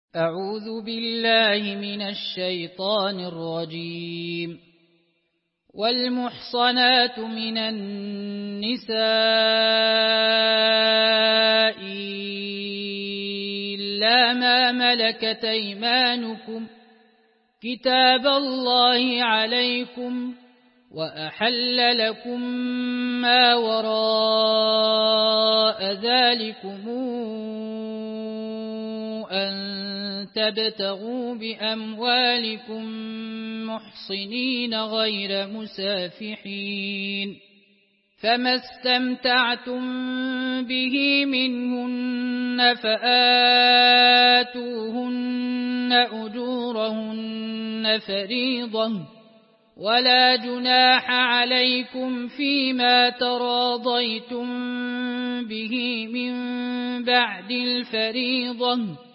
أعوذ بالله من الشيطان الرجيم. والمحصنات من النساء إلا ما ملكت أيمانكم كتاب الله عليكم، وأحل لكم ما وراء ذلكم أن تبتغوا بأموالكم محصنين غير مسافحين، فما استمتعتم به منهن فآتوهن أجورهن فريضة، ولا جناح عليكم فيما تراضيتم به من بعد الفريضة،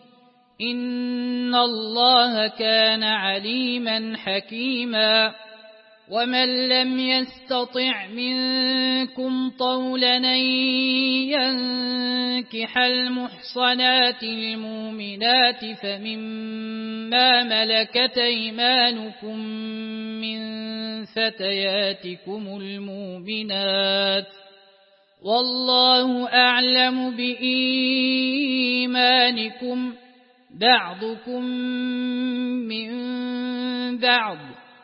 إن الله كان عليما حكيما. ومن لم يستطع منكم طولا أن ينكح المحصنات المؤمنات فمما ملكت أيمانكم من فتياتكم المؤمنات، والله أعلم بإيمانكم، بعضكم من بعض،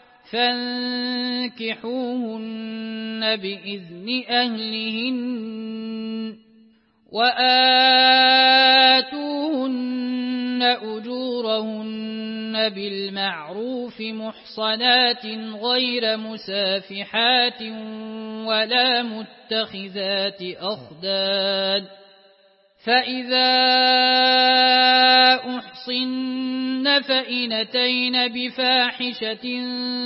فانكحوهن بإذن أهلهن، وآتوهن أجورهن بالمعروف محصنات غير مسافحات ولا متخذات أخدان، فإذا أحصن فإن أتين بفاحشة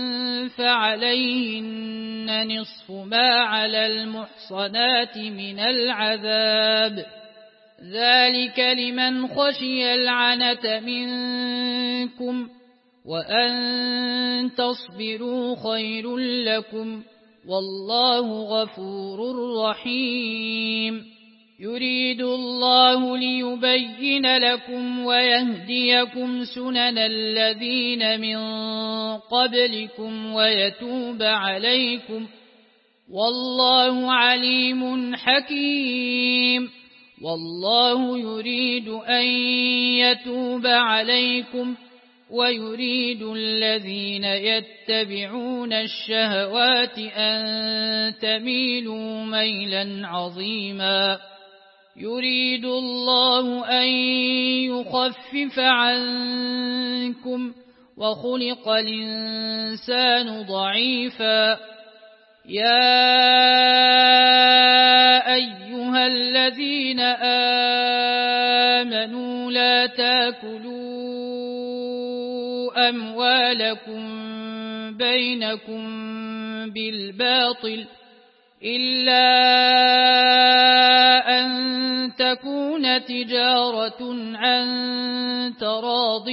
فعليهن نصف ما على المحصنات من العذاب، ذلك لمن خشي العنة منكم، وأن تصبروا خير لكم، والله غفور رحيم. يريد الله ليبين لكم ويهديكم سنن الذين من قبلكم ويتوب عليكم، والله عليم حكيم. والله يريد أن يتوب عليكم، ويريد الذين يتبعون الشهوات أن تميلوا ميلا عظيما. يريد الله أن يخفف عنكم، وخلق الإنسان ضعيفا. يا أيها الذين آمنوا لا تاكلوا أموالكم بينكم بالباطل إلا أن تكون تجارة عن تراض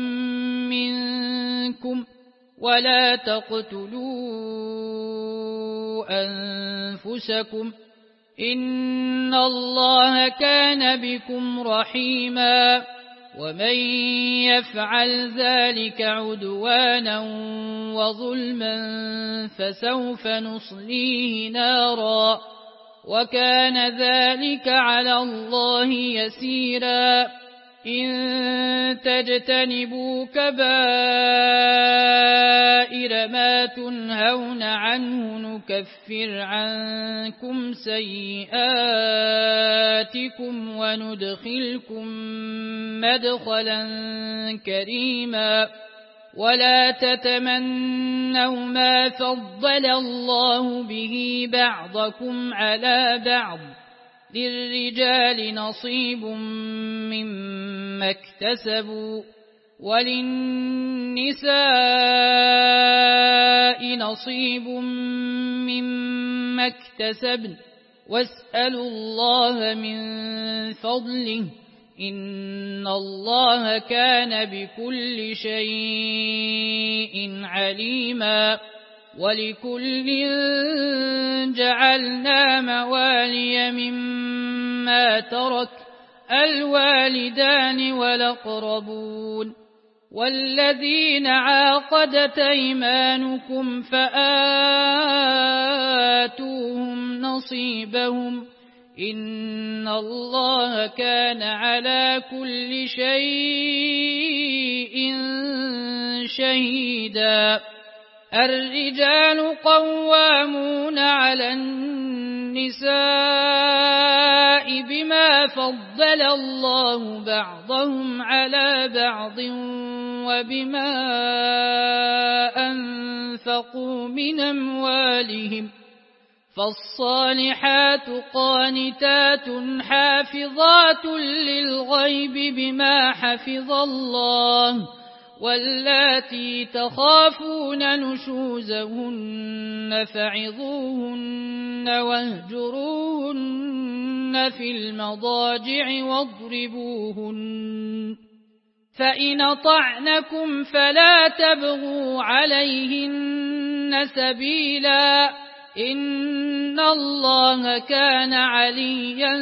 منكم، ولا تقتلوا أنفسكم، إن الله كان بكم رحيما. ومن يفعل ذلك عدوانا وظلما فسوف نصليه نارا، وكان ذلك على الله يسيرا. إن تجتنبوا كبائر ما تنهون عنه نكفر عنكم سيئاتكم وندخلكم مدخلا كريما. ولا تتمنوا ما فضل الله به بعضكم على بعض، للرجال نصيب مما اكتسبوا وللنساء نصيب مما اكتسبن، واسألوا الله من فضله، إن الله كان بكل شيء عليما. ولكل جعلنا موالي مما ترك الوالدان والأقربون والذين عاقدت أيمانكم فآتوهم نصيبهم إن الله كان على كل شيء شهيدا. الرجال قوامون على النساء بما فضل الله بعضهم على بعض وبما أنفقوا من أموالهم فالصالحات قانتات حافظات للغيب بما حفظ الله واللاتي تخافون نشوزهن فعظوهن واهجروهن في المضاجع واضربوهن فإن أطعنكم فلا تبغوا عليهن سبيلا إن الله كان عليا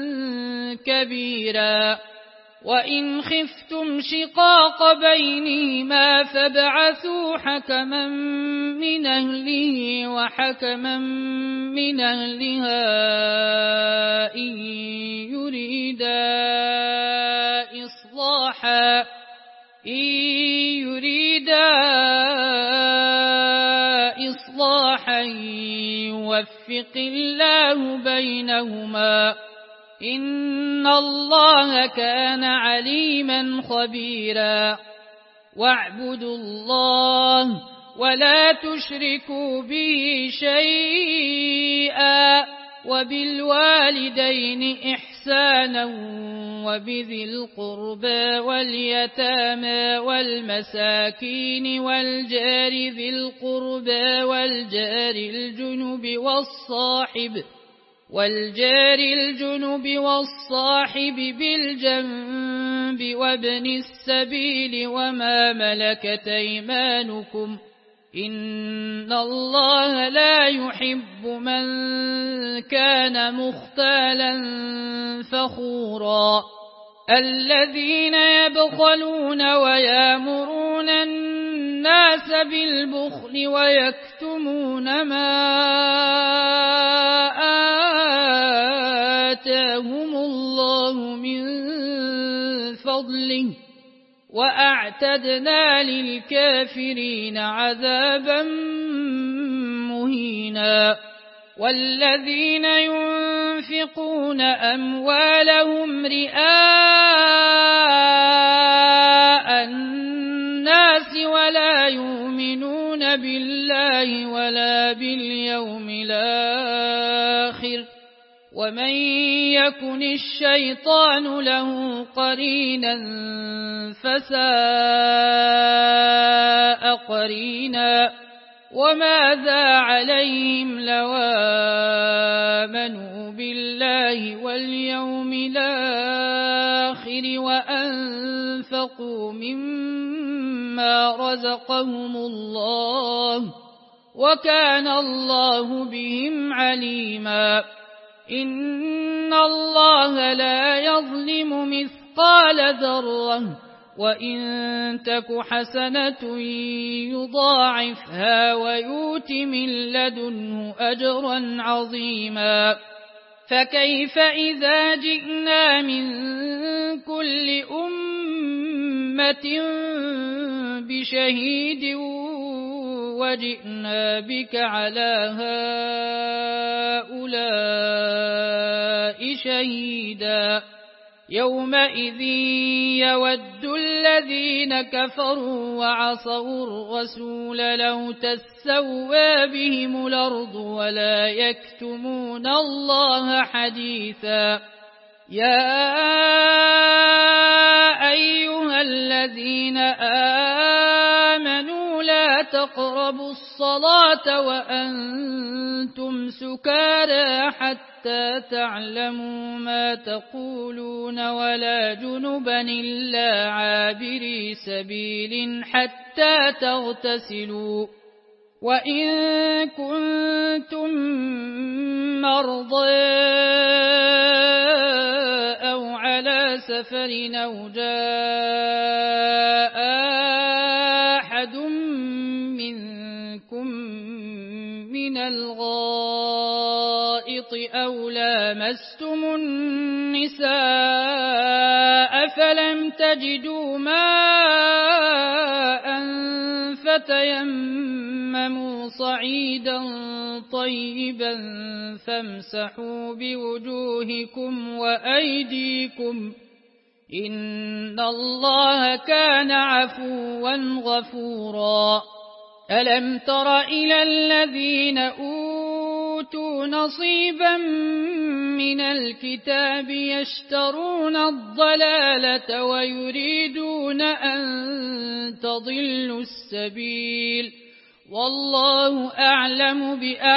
كبيرا. وإن خفتم شقاق بينهما فابعثوا حكما من أهله وحكما من أهلها إن يريدا إصلاحا يوفق الله بينهما إن الله كان عليما خبيرا. واعبدوا الله ولا تشركوا به شيئا وبالوالدين إحسانا وبذي القربى واليتامى والمساكين والجار ذي القربى والجار الجنب والصاحب بالجنب وابن السبيل وما ملكت أيمانكم إن الله لا يحب من كان مختالا فخورا. الذين يبخلون ويامرون الناس بالبخل ويكتمون ما آتاهم الله من فضله وأعتدنا للكافرين عذابا مهينا. والذين ينفقون أموالهم رئاء الناس ولا يؤمنون بالله ولا باليوم الآخر ومن يكن الشيطان له قرينا فساء قرينا. وماذا عليهم لو آمنوا بالله واليوم الآخر وأنفقوا مما رزقهم الله وكان الله بهم عليما. إن الله لا يظلم مثقال ذرة وإن تك حسنة يضاعفها ويؤت من لدنه أجرا عظيما. فكيف إذا جئنا من كل أمة بشهيد وجئنا بك على هؤلاء شهيدا. يومئذ يود الذين كفروا وعصوا الرسول لو تسوى بهم الأرض ولا يكتمون الله حديثا. يا أيها الذين آمنوا لا تقربوا الصلاة وأنتم سكارى حتى تعلموا ما تقولون ولا جنبا إلا عابري سبيل حتى تغتسلوا. وإن كنتم مرضى أو على سفر أو جاء أحد منكم من الغائط أو لامستم النساء فلم تجدوا ماء فتيمموا صعيدا طيبا فامسحوا بوجوهكم وأيديكم إن الله كان عفوا غفورا. ألم تر إلى الذين أوتوا نصيبا من الكتاب يشترون الضلالة ويريدون أن تضلوا السبيل والله أعلم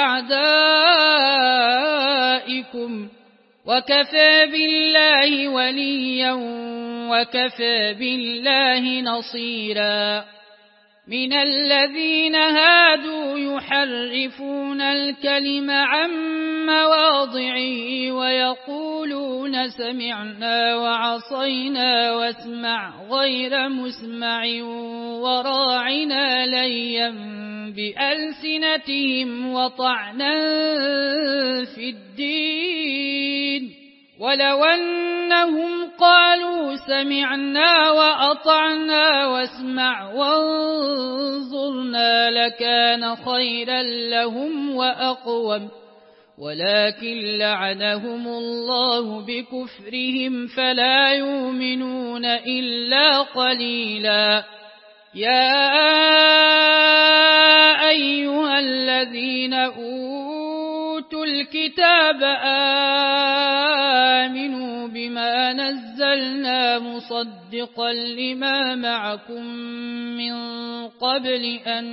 بأعدائكم وكفى بالله وليا وكفى بالله نصيرا. من الذين هادوا يحرفون الكلم عن مواضعه ويقولون سمعنا وعصينا واسمع غير مسمع وراعنا ليا بألسنتهم وطعنا في الدين ولو أنهم قالوا سمعنا وأطعنا واسمع وانظرنا لكان خيرا لهم وأقوم ولكن لعنهم الله بكفرهم فلا يؤمنون إلا قليلا. يا أيها الذين أوتوا الكتاب آمنوا بما نزلنا مصدقا لما معكم من قبل أن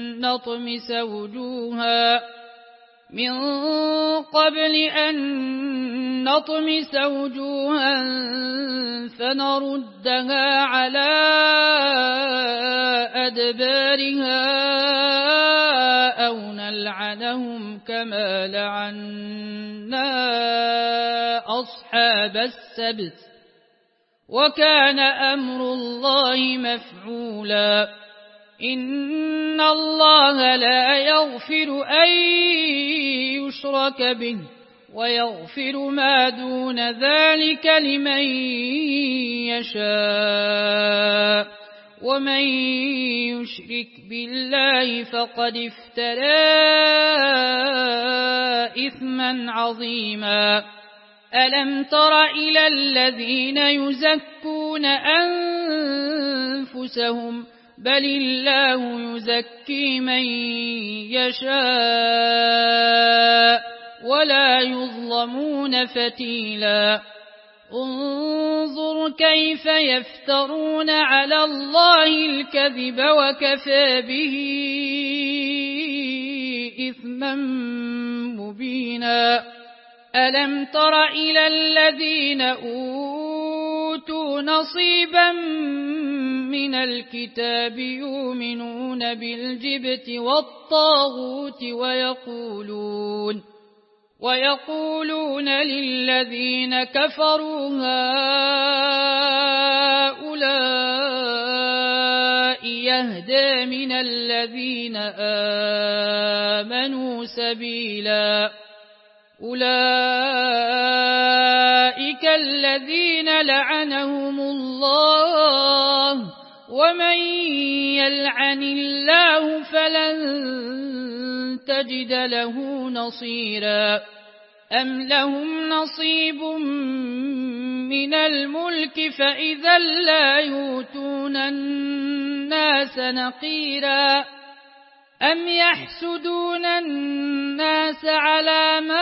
نطمس وجوها فنردها على أدبارها أو نلعنهم كما لعنا أصحاب السبت وكان أمر الله مفعولا. إن الله لا يغفر أن يشرك به ويغفر ما دون ذلك لمن يشاء ومن يشرك بالله فقد افترى إثما عظيما. ألم تر إلى الذين يزكون أنفسهم بل الله يزكي من يشاء ولا يظلمون فتيلا. انظر كيف يفترون على الله الكذب وكفى به إثما مبينا. ألم تر إلى الذين أوتوا نصيبا من الكتاب يؤمنون بالجبت والطاغوت ويقولون للذين كفروا هؤلاء يهدى من الذين آمنوا سبيلا. أولئك الذين لعنهم الله ومن يلعن الله فلن تجد له نصيرا. أم لهم نصيب من الملك فإذا لا يؤتون الناس نقيرا. أم يحسدون الناس على ما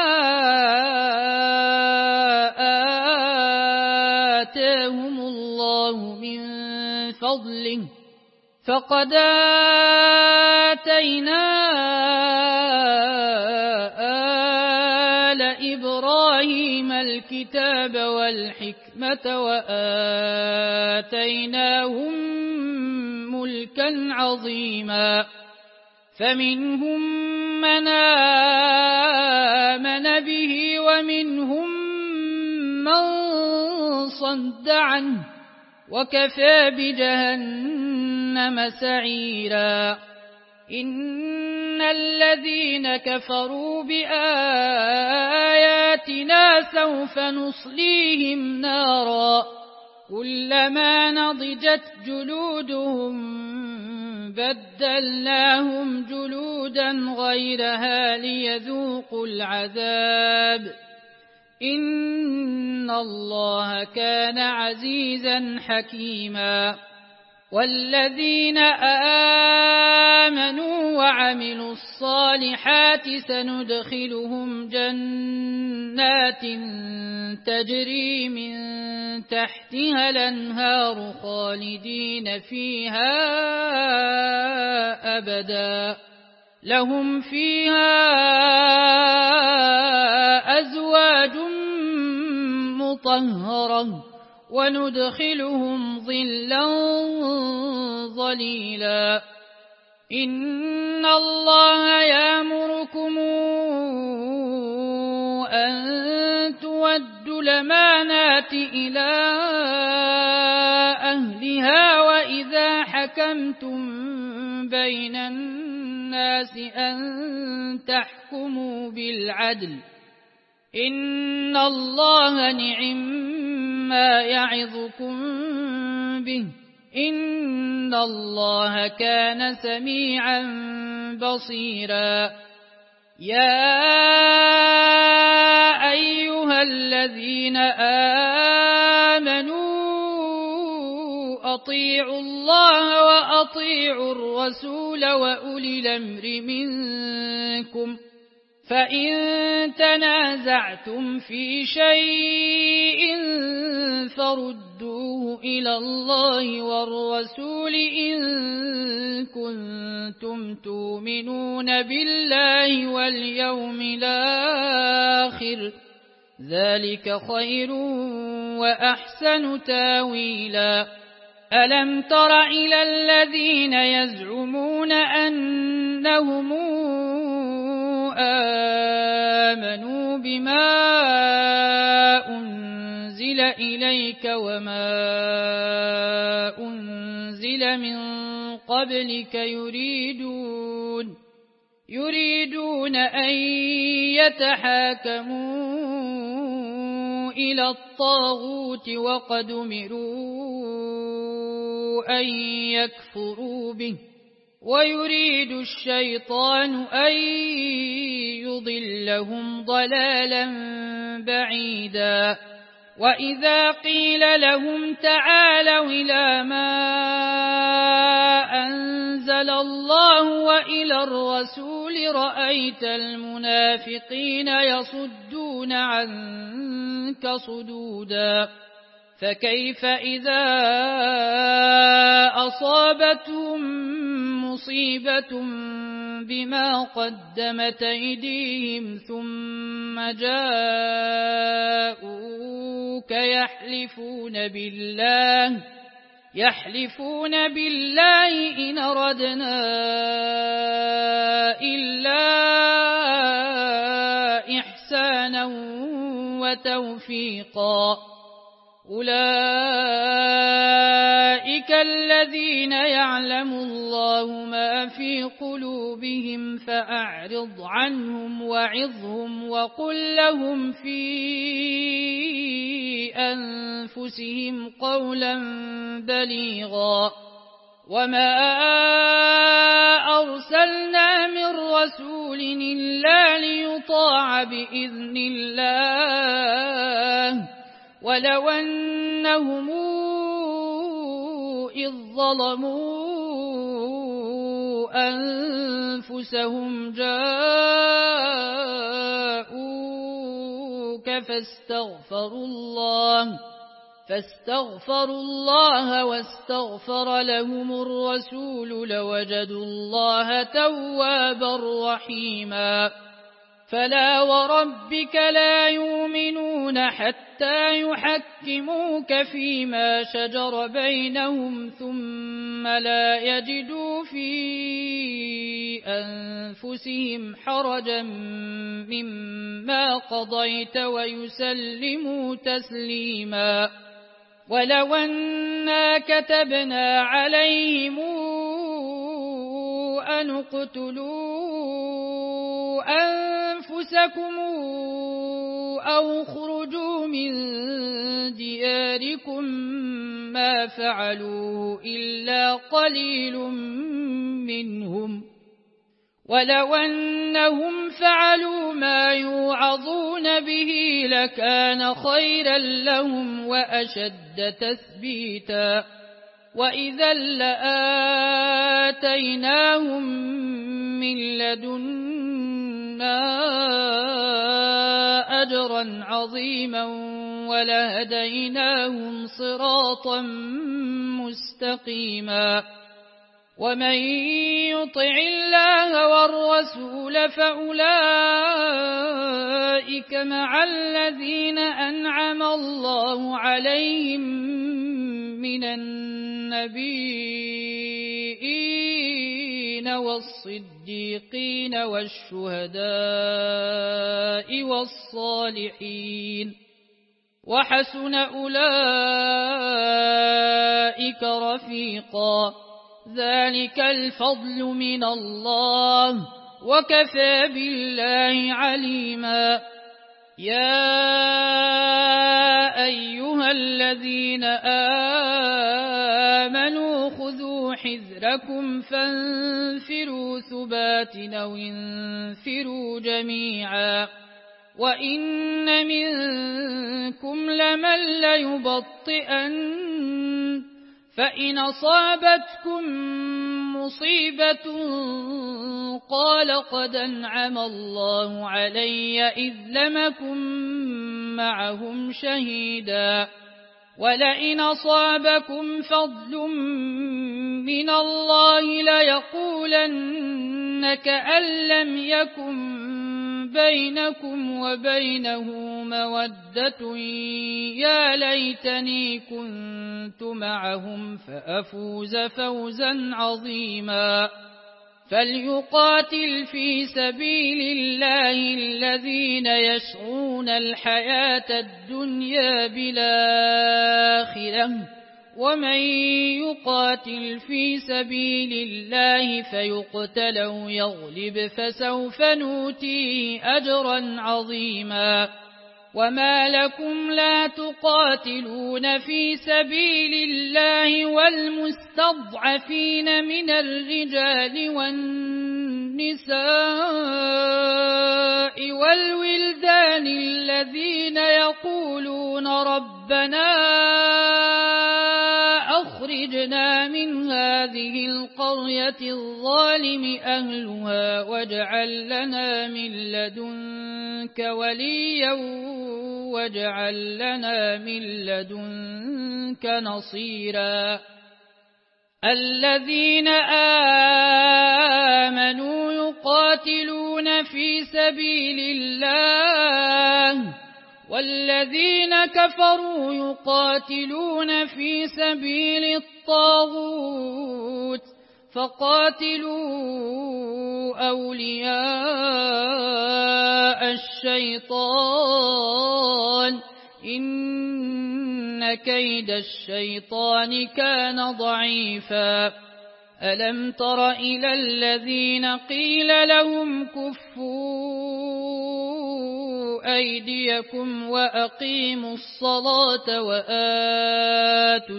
آتاهم الله من فضله فقد آتينا آل إبراهيم الكتاب والحكمة وآتيناهم ملكا عظيما. فمنهم من آمن به ومنهم من وصد عنه وكفى بجهنم سعيرا إن الذين كفروا بآياتنا سوف نصليهم نارا كلما نضجت جلودهم بدلناهم جلودا غيرها ليذوقوا العذاب إن الله كان عزيزا حكيما والذين آمنوا وعملوا الصالحات سندخلهم جنات تجري من تحتها الأنهار خالدين فيها أبدا لهم فيها أزواج مطهرة وندخلهم ظلا ظليلا إن الله يأمركم أن تودوا الأمانات إلى أهلها وإذا حكمتم بين الناس أن تحكموا بالعدل إن الله نعم ما يعظكم به إن الله كان سميعا بصيرا يا أيها الذين آمنوا أطيعوا الله وأطيعوا الرسول وأولي الأمر منكم فإن تنازعتم في شيء فردوه إلى الله والرسول إن كنتم تؤمنون بالله واليوم الآخر ذلك خير وأحسن تاويلا ألم تر إلى الذين يزعمون أنهم آمنوا بما أنزل إليك وما أنزل من قبلك يريدون أن يتحاكموا إلى الطاغوت وقد أمروا أن يكفروا به ويريد الشيطان أن يضلهم ضلالا بعيدا وإذا قيل لهم تعالوا إلى ما أنزل الله وإلى الرسول رأيت المنافقين يصدون عنك صدودا فكيف إذا أصابتهم مصيبة بما قدمت أيديهم ثم جاءوك يحلفون بالله إن أردنا إلا إحسانا وتوفيقا أولئك الذين يعلم الله ما في قلوبهم فأعرض عنهم وعظهم وقل لهم في أنفسهم قولا بليغا وما أرسلنا من رسول إلا ليطاع بإذن الله ولو أنهم إذ ظلموا أنفسهم جاءوك فاستغفروا الله واستغفر لهم الرسول لوجدوا الله توابا رحيما فلا وربك لا يؤمنون حتى يحكموك فيما شجر بينهم ثم لا يجدوا في أنفسهم حرجا مما قضيت ويسلموا تسليما ولو أنا كتبنا عليهم أن اقتلوا أنفسكم أو اخرجوا من دياركم ما فعلوه إلا قليل منهم ولو أنهم فعلوا ما يوعظون به لكان خيرا لهم وأشد تثبيتا وإذا لآتيناهم من لدنا أجرا عظيما ولهديناهم صراطا مستقيما ومن يطع الله والرسول فأولئك مع الذين أنعم الله عليهم من النبيين والصديقين والشهداء والصالحين وحسن أولئك رفيقا ذلك الفضل من الله وكفى بالله عليما يا أيها الذين آمنوا خذوا حذركم فانفروا ثبات أو انفروا جميعا وإن منكم لمن ليبطئن فإن أصابتكم مصيبة قال قد أنعم الله علي إذ لم أكن معهم شهيدا ولئن أصابكم فضل من الله ليقولن كأن لم يكن بينكم وبينه مودة يا ليتني كنت معهم فأفوز فوزا عظيما فليقاتل في سبيل الله الذين يشعون الحياة الدنيا بالآخرة ومن يقاتل في سبيل الله فيقتل أو يغلب فسوف نؤتيه أجرا عظيما وما لكم لا تقاتلون في سبيل الله والمستضعفين من الرجال والنساء والولدان الذين يقولون ربنا أخرجنا من هذه القرية الظالم أهلها واجعل لنا من لدنك وليا واجعل لنا من لدنك نصيرا الذين آمنوا يقاتلون في سبيل الله والذين كفروا يقاتلون في سبيل الطاغوت فقاتلوا أولياء الشيطان إن كيد الشيطان كان ضعيفا ألم تر إلى الذين قيل لهم كفوا أيديكم وأقيموا الصلاة وآتوا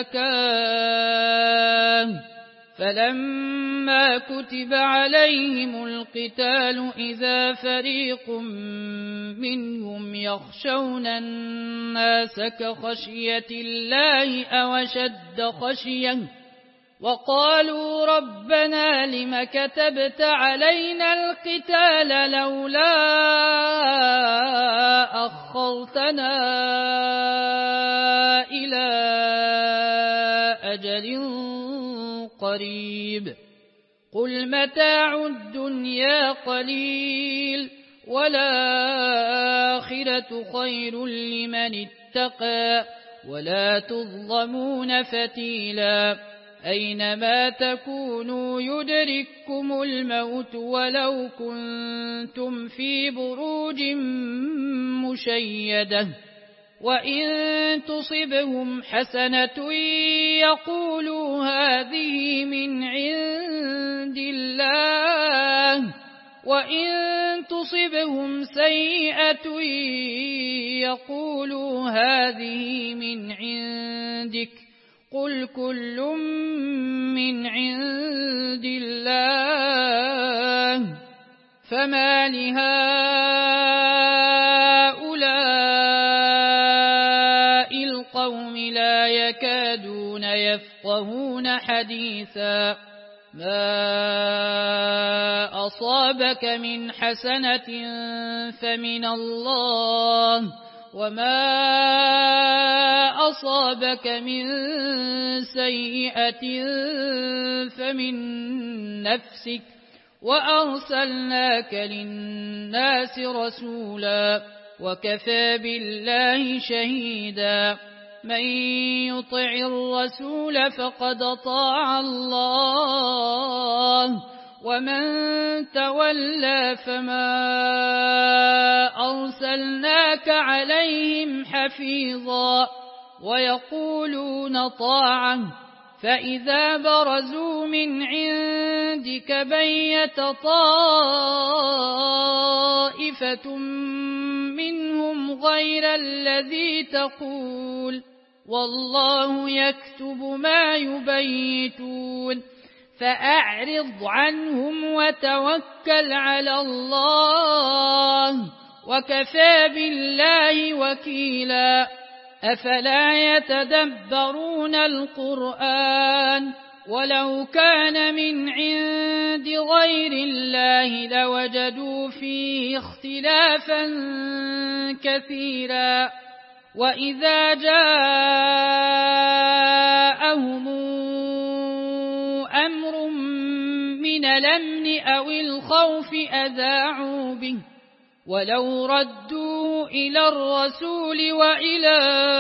الزكاة فلما كتب عليهم القتال إذا فريق منهم يخشون الناس كخشية الله أو أشد خشية وقالوا ربنا لم كتبت علينا القتال لولا أخرتنا إلى أجل قريب قل متاع الدنيا قليل والآخرة خير لمن اتقى ولا تظلمون فتيلا أينما تكونوا يدرككم الموت ولو كنتم في بروج مشيدة وإن تصبهم حسنة يقولوا هذه من عند الله، وإن تصبهم سيئة يقولوا هذه من عندك، قل كل من عند الله. فما لهؤلاء القوم لا يكادون يفقهون حديثا. ما أصابك من حسنة فمن الله، وما أصابك من سيئة فمن نفسك، وأرسلناك للناس رسولا، وكفى بالله شهيدا. من يطع الرسول فقد أطاع الله، ومن تولى فما أرسلناك عليهم حفيظا. ويقولون طاعة فإذا برزوا من عندك بيت طائفة منهم غير الذي تقول، والله يكتب ما يبيتون. فأعرض عنهم وتوكل على الله، وكفى بالله وكيلا. أفلا يتدبرون القرآن؟ ولو كان من عند غير الله لوجدوا فيه اختلافا كثيرا. وإذا جاءهم أمر من الأمن أو الخوف أذاعوا به، ولو ردوه إلى الرسول وإلى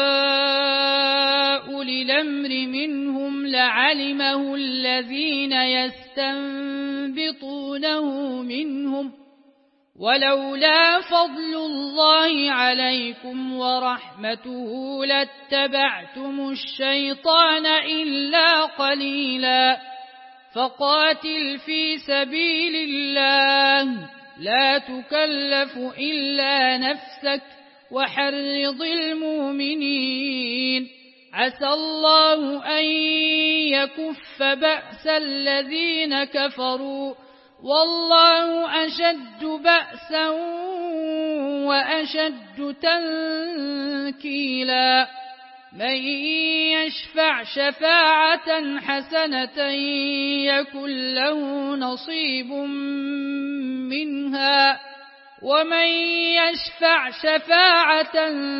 أولي الأمر منهم لعلمه الذين يستنبطونه منهم، ولولا فضل الله عليكم ورحمته لاتبعتم الشيطان إلا قليلا. فقاتل في سبيل الله لا تكلف إلا نفسك، وحرض المؤمنين. عسى الله أن يكف بأس الذين كفروا، والله أشد بأسا وأشد تنكيلا. من يشفع شفاعة حسنة يكن له نصيب منها، ومن يشفع شفاعة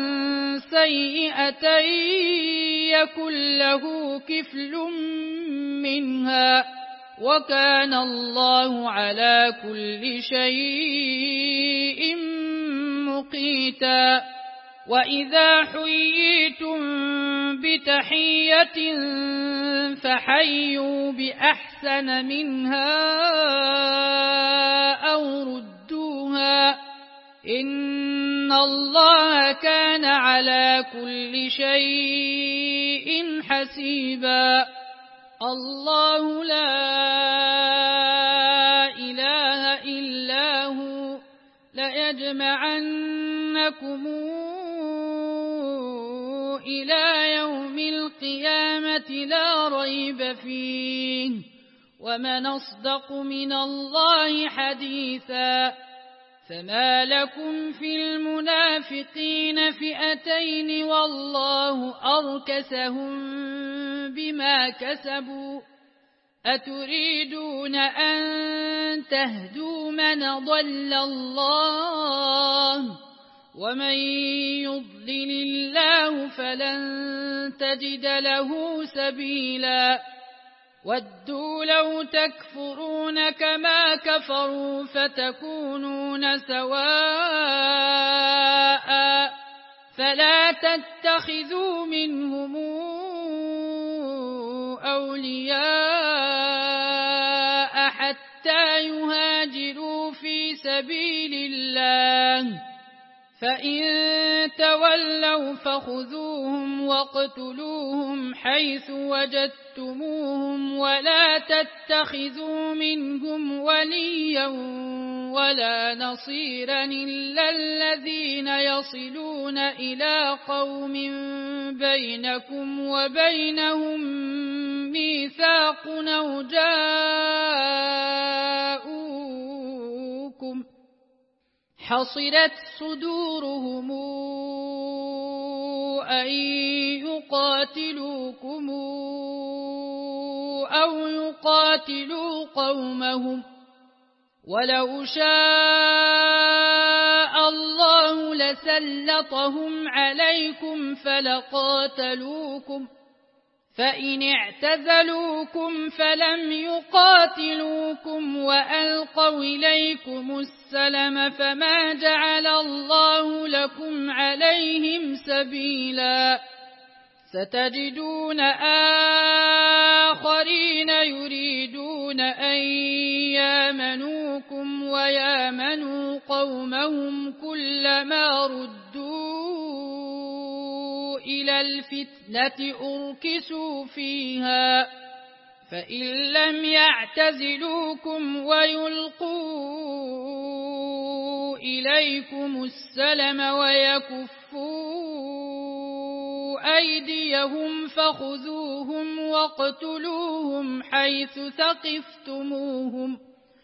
سيئة يكن له كفل منها، وكان الله على كل شيء مقيتا. وإذا حييتم بتحية فحيوا بأحسن منها أو ردوها، إن الله كان على كل شيء حسيبا. الله لا إله إلا هو ليجمعنكم إلى يوم القيامة لا ريب فيه، ومن أصدق من الله حديثا. فما لكم في المنافقين فئتين والله أركسهم بما كسبوا، أتريدون أن تهدوا من ضل الله، ومن يضلل الله فلن تجد له سبيلا. ودوا لو تكفرون كما كفروا فتكونون سواء، فلا تتخذوا منهم أولياء حتى يهاجروا في سبيل الله، فإن تولوا فخذوهم واقتلوهم حيث وجدتموهم ولا تتخذوا منهم وليا ولا نصيرا إلا الذين يصلون إلى قوم بينكم وبينهم ميثاق أو جاءوكم حصرت صدورهم أن يقاتلوكم أو يقاتلوا قومهم ولو شاء الله لسلطهم عليكم فلقاتلوكم فإن اعتزلوكم فلم يقاتلوكم وألقوا إليكم السلم فما جعل الله لكم عليهم سبيلا ستجدون آخرين يريدون أن يامنوكم ويامنوا قومهم كلما ردوا إلى الفتنة أركسوا فيها فإن لم يعتزلوكم ويلقوا إليكم السلم ويكفوا أيديهم فخذوهم واقتلوهم حيث ثقفتموهم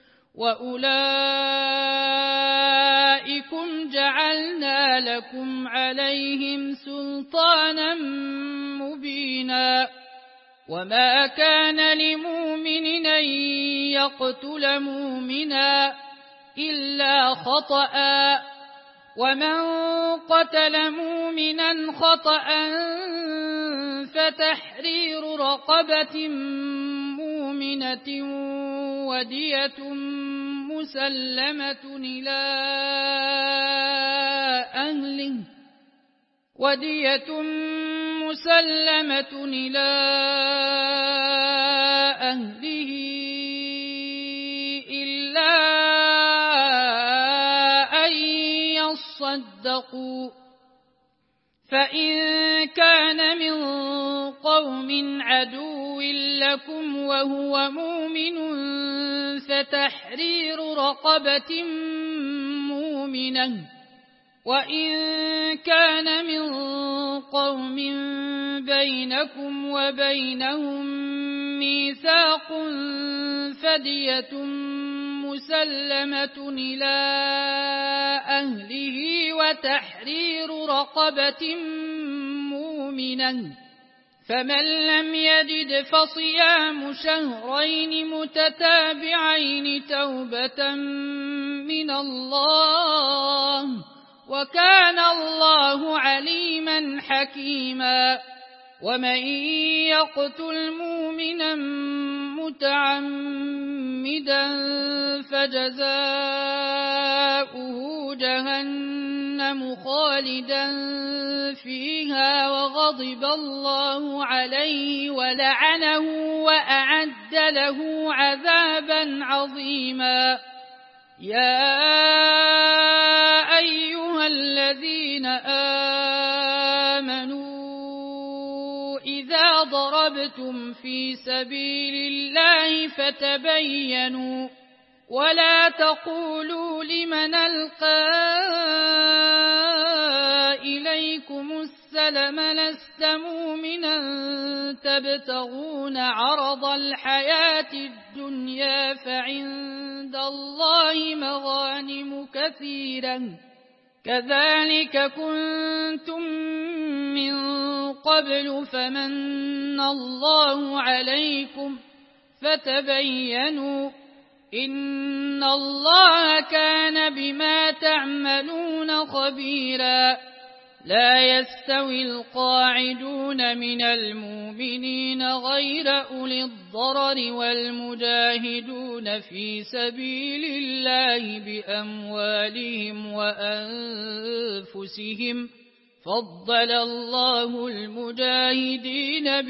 وأولئكم جعلنا لكم عليهم سلطانا مبينا وما كان لمؤمن أن يقتل مؤمنا إلا خطأ ومن قتل مؤمنا خطأ فتحرير رقبة مؤمنة ودية مسلمة إلى أهله إلا أن يصدقوا فإن كان من قوم عدو لكم وهو مؤمن فتحرير رقبة مؤمنة وإن كان من قوم بينكم وبينهم ميثاق فدية مسلمة إلى أهله وتحرير رقبة مؤمنة فمن لم يجد فصيام شهرين متتابعين توبة من الله وكان الله عليما حكيما ومن يقتل مؤمنا متعمدا فجزاؤه جهنم خالدا فيها وغضب الله عليه ولعنه وأعد له عذابا عظيما يا أيها الذين آمنوا إذا ضربتم في سبيل الله فتبينوا ولا تقولوا لمن ألقى إليكم السلم لست مؤمنا تبتغون عرض الحياة الدنيا فعند الله مغانم كثيرا كذلك كنتم من قبل فمن الله عليكم فتبينوا إن الله كان بما تعملون خبيرا لا يستوي القاعدون من المؤمنين غير أولي الضرر والمجاهدون في سبيل الله بأموالهم وأنفسهم فضل الله المجاهدين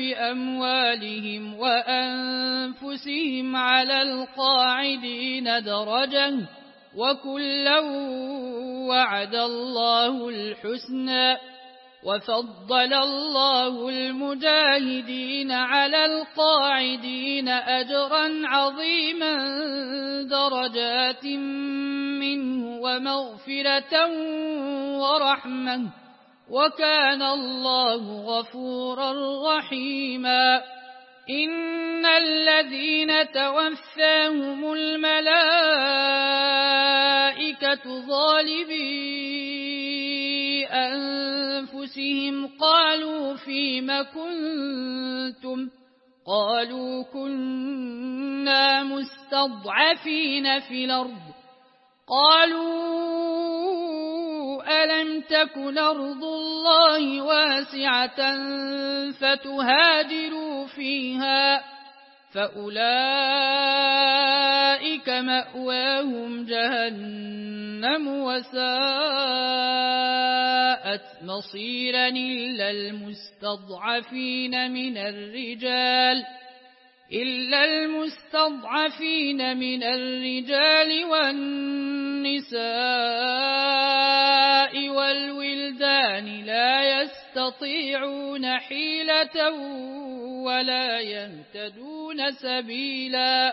بأموالهم وأنفسهم على القاعدين درجة وكلا وعد الله الحسنى وفضل الله المجاهدين على القاعدين أجرا عظيما درجات منه ومغفرة ورحمة وكان الله غفورا رحيما إن الذين توفاهم الملائكة ظالمي أنفسهم قالوا فيم كنتم قالوا كنا مستضعفين في الأرض قالوا ألم تكن أرض الله واسعة فتهاجروا فيها فأولئك مأواهم جهنم وساءت مصيرا إلا المستضعفين من الرجال والنساء والولدان لا يستطيعون حيلة ولا يهتدون سبيلا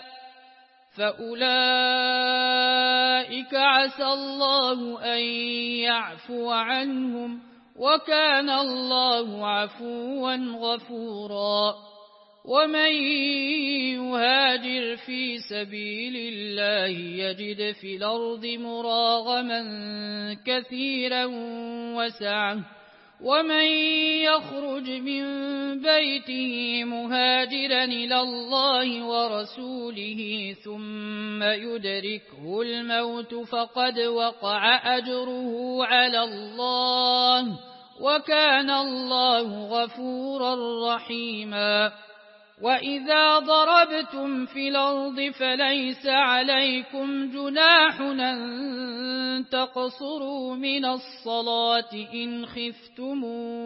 فأولئك عسى الله أن يعفو عنهم وكان الله عفوا غفورا ومن يهاجر في سبيل الله يجد في الأرض مراغما كثيرا وسعة ومن يخرج من بيته مهاجرا إلى الله ورسوله ثم يدركه الموت فقد وقع أجره على الله وكان الله غفورا رحيما وإذا ضربتم في الأرض فليس عليكم جناح أن تقصروا من الصلاة إن خفتم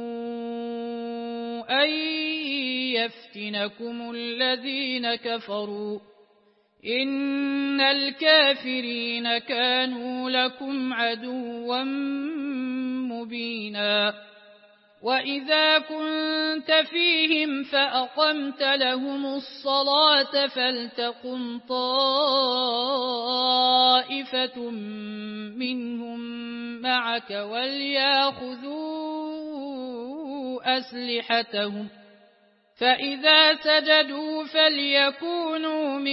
أن يفتنكم الذين كفروا إن الكافرين كانوا لكم عدوا مبينا وإذا كنت فيهم فأقمت لهم الصلاة فلتقم طائفة منهم معك وليأخذوا أسلحتهم فإذا سجدوا فليكونوا من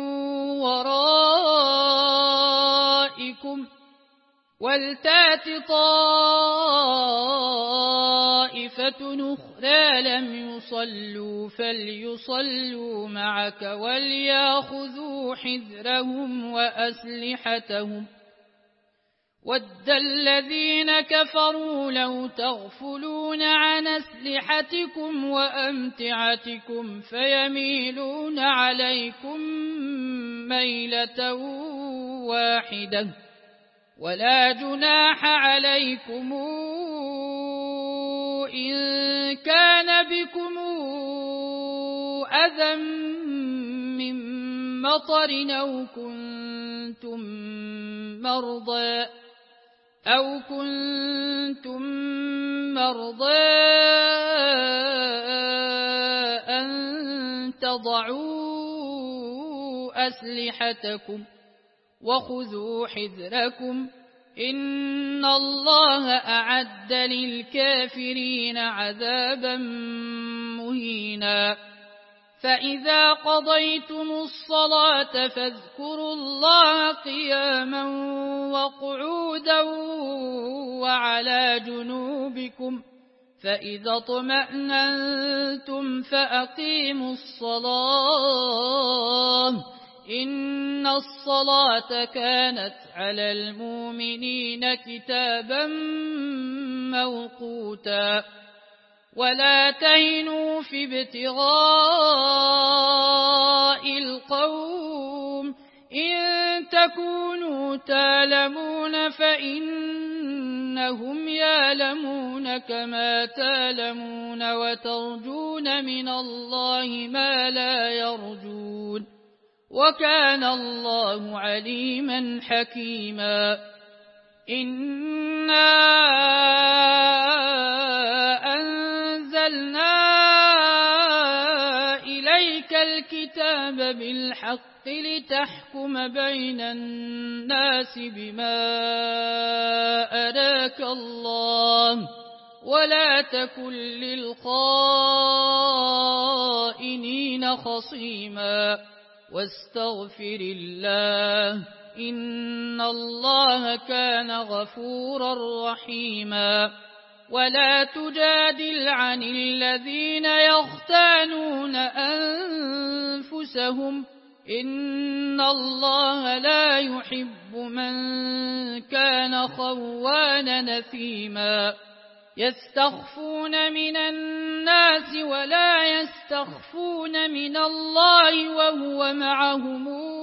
ورائكم ولتات طائفة أخرى لم يصلوا فليصلوا معك وليأخذوا حذرهم وأسلحتهم ود الذين كفروا لو تغفلون عن أسلحتكم وأمتعتكم فيميلون عليكم ميلة واحدة ولا جناح عليكم إن كان بكم أذى من مطر أو كنتم مرضى أن تضعوا أسلحتكم وخذوا حذركم إن الله أعد للكافرين عذابا مهينا فإذا قضيتم الصلاة فاذكروا الله قياما وقعودا وعلى جنوبكم فإذا اطمأننتم فأقيموا الصلاة إن الصلاة كانت على المؤمنين كتابا موقوتا ولا تهنوا في ابتغاء القوم إن تكونوا تالمون فإنهم يالمون كما تالمون وترجون من الله ما لا يرجون وكان الله عليما حكيما. إنا أنزلنا إليك الكتاب بالحق لتحكم بين الناس بما أراك الله ولا تكن للخائنين خصيما واستغفر الله إن الله كان غفورا رحيما. ولا تجادل عن الذين يختانون أنفسهم إن الله لا يحب من كان خوانا نثيما. يستخفون من الناس ولا يستخفون من الله وهو معهم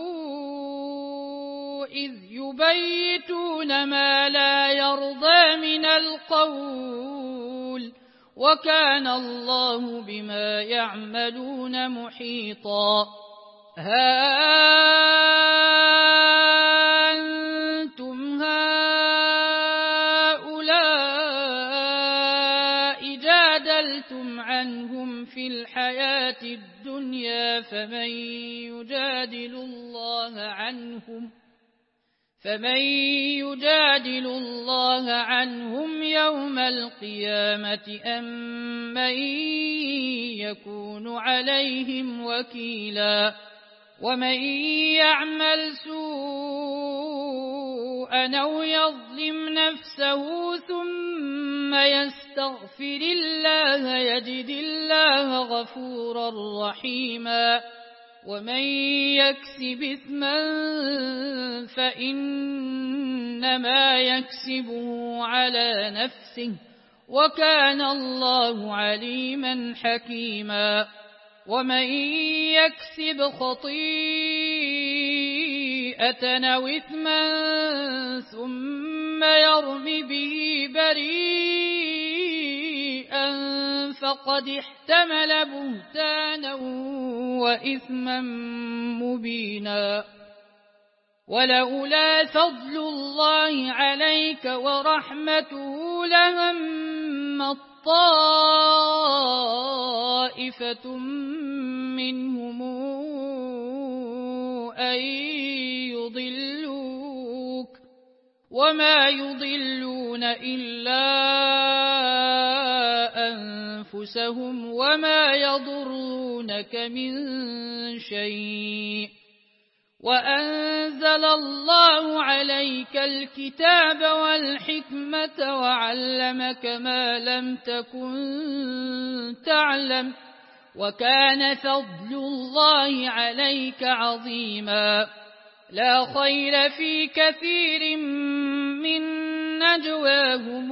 إذ يبيتون ما لا يرضى من القول وكان الله بما يعملون محيطا. ها أنتم هؤلاء جادلتم عنهم في الحياة الدنيا فمن يجادل الله عنهم يوم القيامة أم من يكون عليهم وكيلا. ومن يعمل سوءا أو يظلم نفسه ثم يستغفر الله يجد الله غفورا رحيما. ومن يكسب إثما فإنما يكسبه على نفسه وكان الله عليما حكيما. ومن يكسب خطيئة أو إثما ثم يرم به بريئا فقد احتمل بهتانا وإثما مبينا. ولولا فضل الله عليك ورحمته لهم طائفة منهم أن يضلوك وما يضلون إلا أنفسهم وما يضرونك من شيء. وأنزل الله عليك الكتاب والحكمة وعلمك ما لم تكن تعلم وكان فضل الله عليك عظيما. لا خير في كثير من نجواهم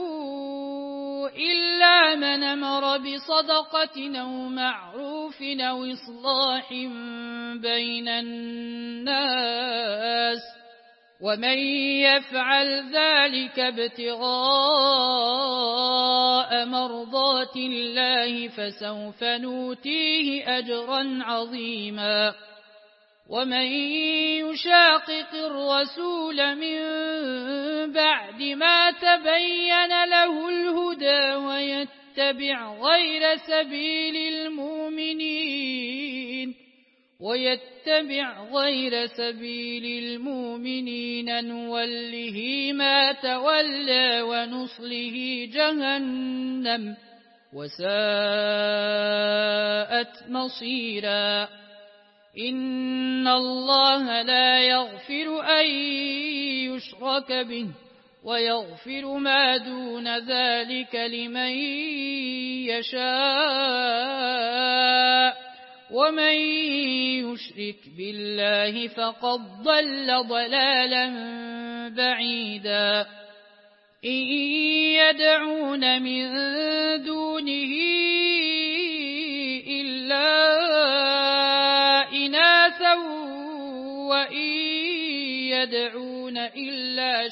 إلا من أمر بصدقة أو معروف أو إصلاح بين الناس ومن يفعل ذلك ابتغاء مرضات الله فسوف نؤتيه أجرا عظيما. ومن يشاقق الرسول من بعد ما تبين له الهدى ويتبع غير سبيل المؤمنين نوله ما تولى ونصله جهنم وساءت مصيرا. إن الله لا يغفر أن يشرك به ويغفر ما دون ذلك لمن يشاء ومن يشرك بالله فقد ضل ضلالا بعيدا. إن يدعون من دونه إلا إناثا وإن يدعون إلا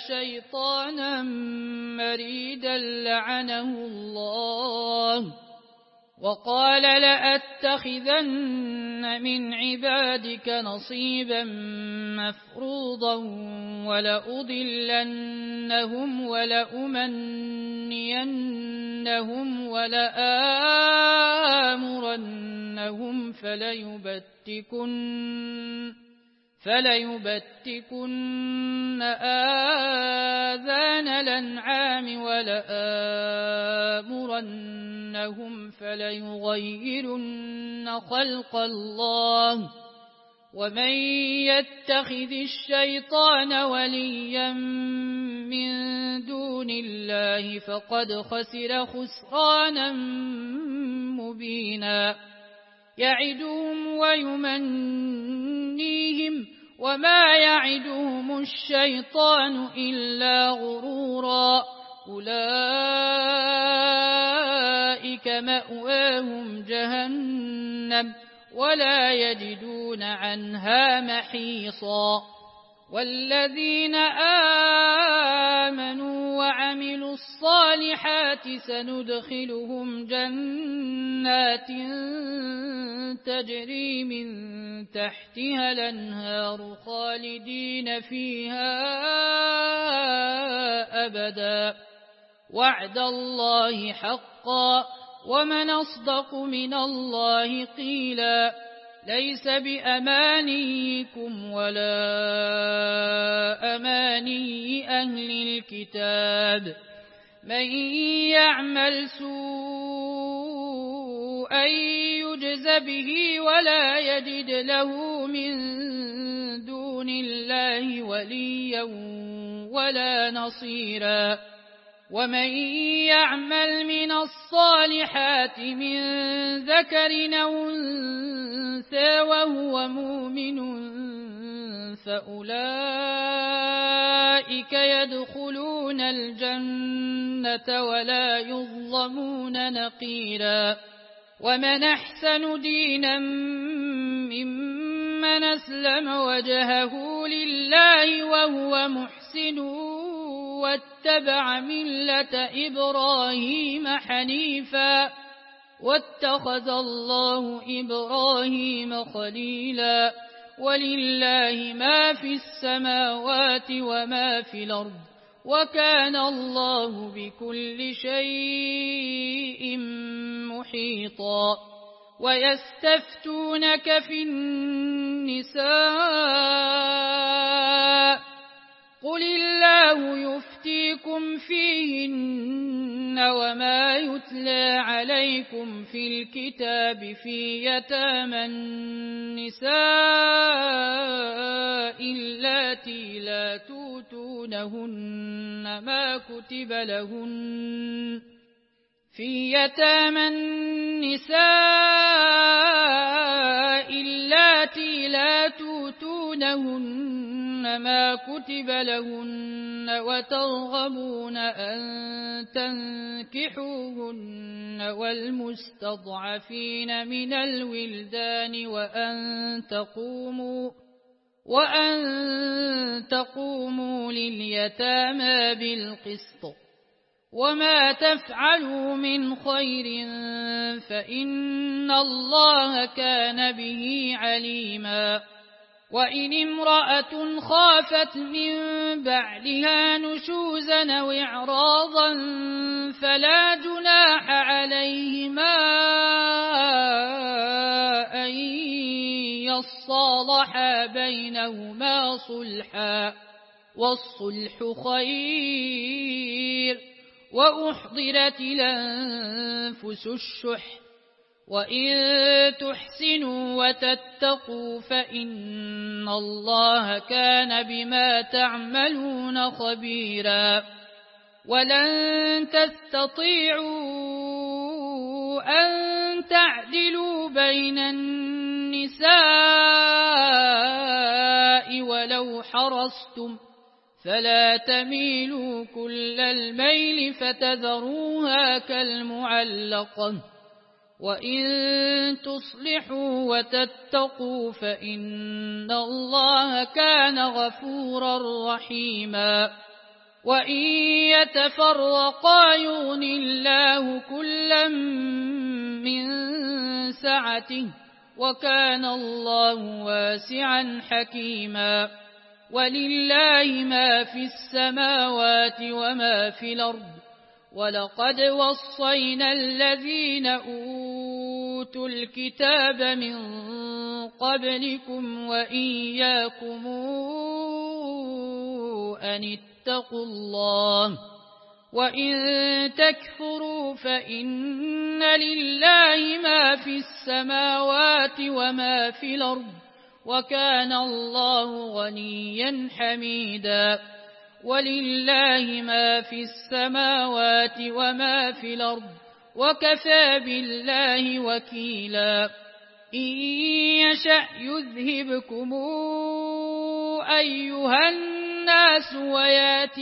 شيطانا مريدا لعنه الله وقال لأتخذن من عبادك نصيبا مفروضا ولأضلنهم ولأمنينهم ولآمرنهم فليبتكن آذان الأنعام ولآمرنهم فليغيرن خلق الله ومن يتخذ الشيطان وليا من دون الله فقد خسر خسرانا مبينا يعدهم ويمنيهم وما يعدهم الشيطان إلا غرورا أولئك مأواهم جهنم ولا يجدون عنها محيصا والذين آمنوا وعملوا الصالحات سندخلهم جنات تجري من تحتها الأنهار خالدين فيها أبدا وعد الله حقا ومن أصدق من الله قيلا ليس بأمانيكم ولا أماني أهل الكتاب من يعمل سوءا يجز به ولا يجد له من دون الله وليا ولا نصيرا ومن يعمل من الصالحات من ذكر أو أنثى وهو مؤمن فأولئك يدخلون الجنة ولا يظلمون نقيرا ومن أحسن دينا ممن أسلم وجهه لله وهو محسن واتبع ملة إبراهيم حنيفا واتخذ الله إبراهيم خليلا ولله ما في السماوات وما في الأرض وكان الله بكل شيء محيطا ويستفتونك في النساء قل الله يفتيكم فيهن وما يتلى عليكم في الكتاب في يتامى النساء اللاتي لا توتونهن ما كتب لهن في يتامى النساء اللاتي لا توتونهن ما كتب لهن وترغبون أن تنكحوهن والمستضعفين من الولدان وأن تقوموا لليتامى بالقسط وما تفعلوا من خير فإن الله كان به عليما وإن امرأة خافت من بعلها نشوزا أو إعراضا فلا جناح عليهما أن يصالحا بينهما صلحا والصلح خير وأحضرت الأنفس الشح وإن تحسنوا وتتقوا فإن الله كان بما تعملون خبيرا ولن تستطيعوا أن تعدلوا بين النساء ولو حرصتم فلا تميلوا كل الميل فتذروها كالمعلقة وإن تصلحوا وتتقوا فإن الله كان غفورا رحيما وإن يتفرقا يغن الله كلا من سعته وكان الله واسعا حكيما ولله ما في السماوات وما في الأرض ولقد وصينا الذين أوتوا الكتاب من قبلكم وإياكم أن اتقوا الله وإن تكفروا فإن لله ما في السماوات وما في الأرض وكان الله غنيا حميدا ولله ما في السماوات وما في الأرض وكفى بالله وكيلا إن يشأ يذهبكم أيها الناس ويات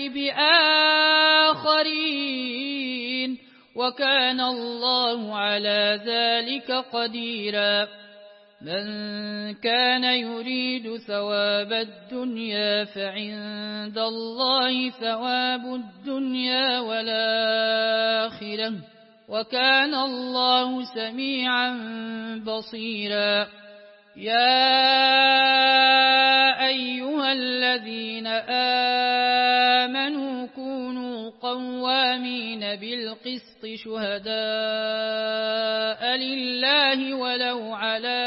بآخرين وكان الله على ذلك قديرا من كان يريد ثواب الدنيا فعند الله ثواب الدنيا والآخرة وكان الله سميعا بصيرا يا أيها الذين آمنوا كونوا قوامين بالقسط شهداء لله ولو على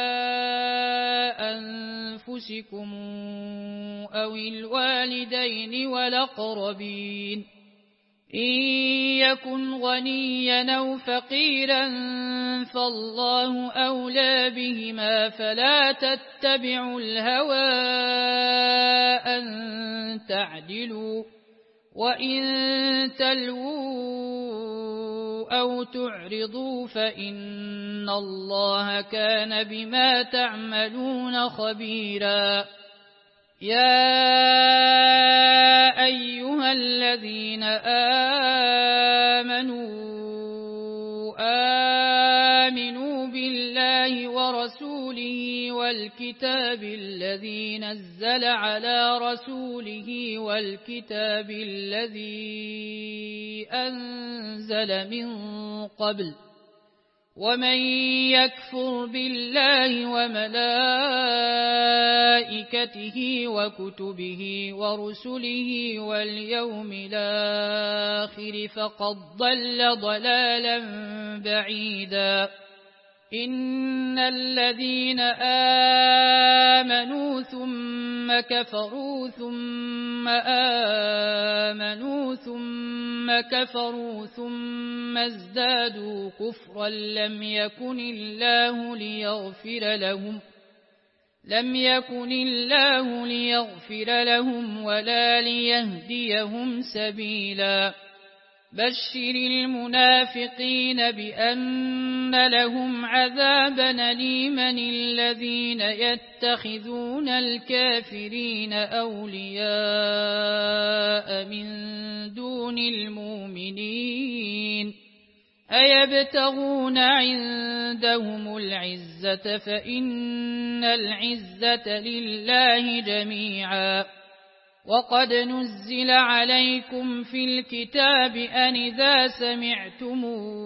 أنفسكم أو الوالدين والأقربين إن يكن غنيا أو فقيرا فالله أولى بهما فلا تتبعوا الهوى أن تعدلوا وإن تلووا أو تعرضوا فإن الله كان بما تعملون خبيرا يا أيها الذين آمنوا بالله ورسوله والكتاب الذي نزل على رسوله والكتاب الذي أنزل من قبل ومن يكفر بالله وملائكته وكتبه ورسله واليوم الآخر فقد ضل ضلالا بعيدا إن الذين آمنوا ثم كفروا ثم آمنوا ثم كفروا ثم ازدادوا كفرا لم يكن الله ليغفر لهم ولا ليهديهم سبيلا بشر المنافقين بأن لهم عذابا أليما الذين يتخذون الكافرين أولياء من دون المؤمنين أيبتغون عندهم العزة فإن العزة لله جميعا وقد نزل عليكم في الكتاب أن إذا سمعتم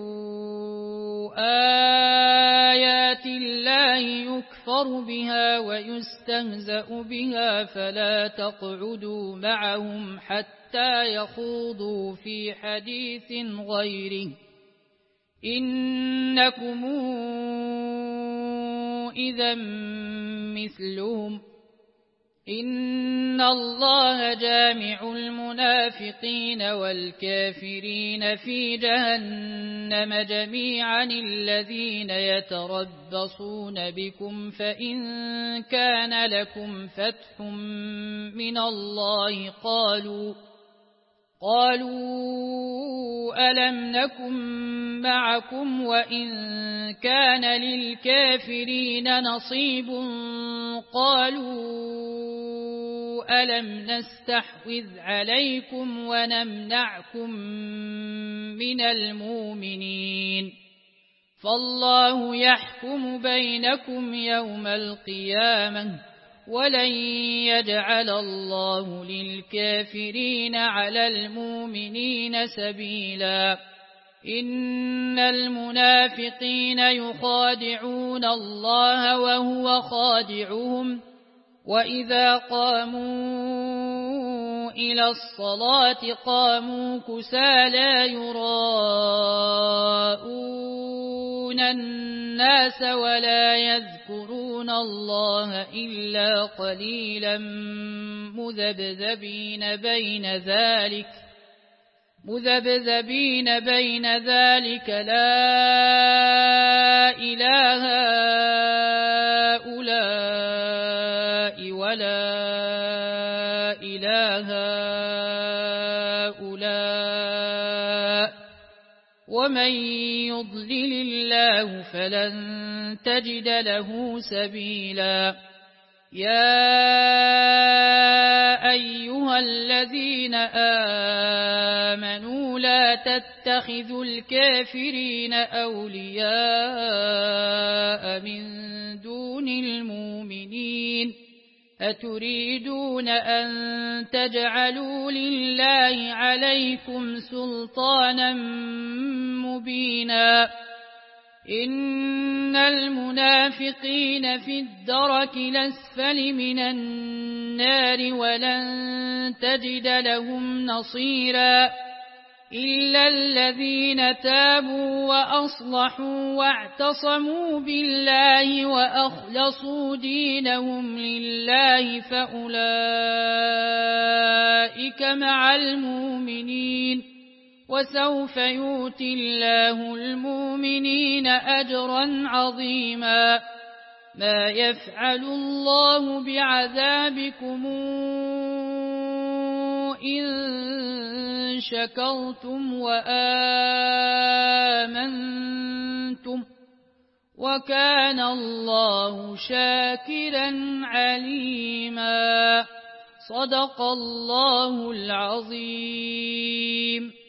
آيات الله يكفر بها ويستهزأ بها فلا تقعدوا معهم حتى يخوضوا في حديث غيره إنكم إذا مثلهم إن الله جامع المنافقين والكافرين في جهنم جميعا الذين يتربصون بكم فإن كان لكم فتح من الله قالوا ألم نكن معكم وإن كان للكافرين نصيب قالوا ألم نستحوذ عليكم ونمنعكم من المؤمنين فالله يحكم بينكم يوم القيامة ولن يجعل الله للكافرين على المؤمنين سبيلا إن المنافقين يخادعون الله وهو خادعهم وإذا قاموا إلى الصلاة قاموا كسالى يراءون الناس ولا يذكرون الله إلا قليلا مذبذبين بين ذلك لا إله هؤلاء ولا إله هؤلاء ومن يضلل الله فلن تجد له سبيلا يا أيها الذين آمنوا لا تتخذوا الكافرين أولياء من دون المؤمنين أتريدون أن تجعلوا لله عليكم سلطانا مبينا إن المنافقين في الدرك الأسفل من النار ولن تجد لهم نصيرا إلا الذين تابوا وأصلحوا واعتصموا بالله وأخلصوا دينهم لله فأولئك مع المؤمنين وسوف يؤتي الله المؤمنين أجرا عظيما ما يفعل الله بعذابكم إن شكرتم وآمنتم وكان الله شاكرا عليما صدق الله العظيم.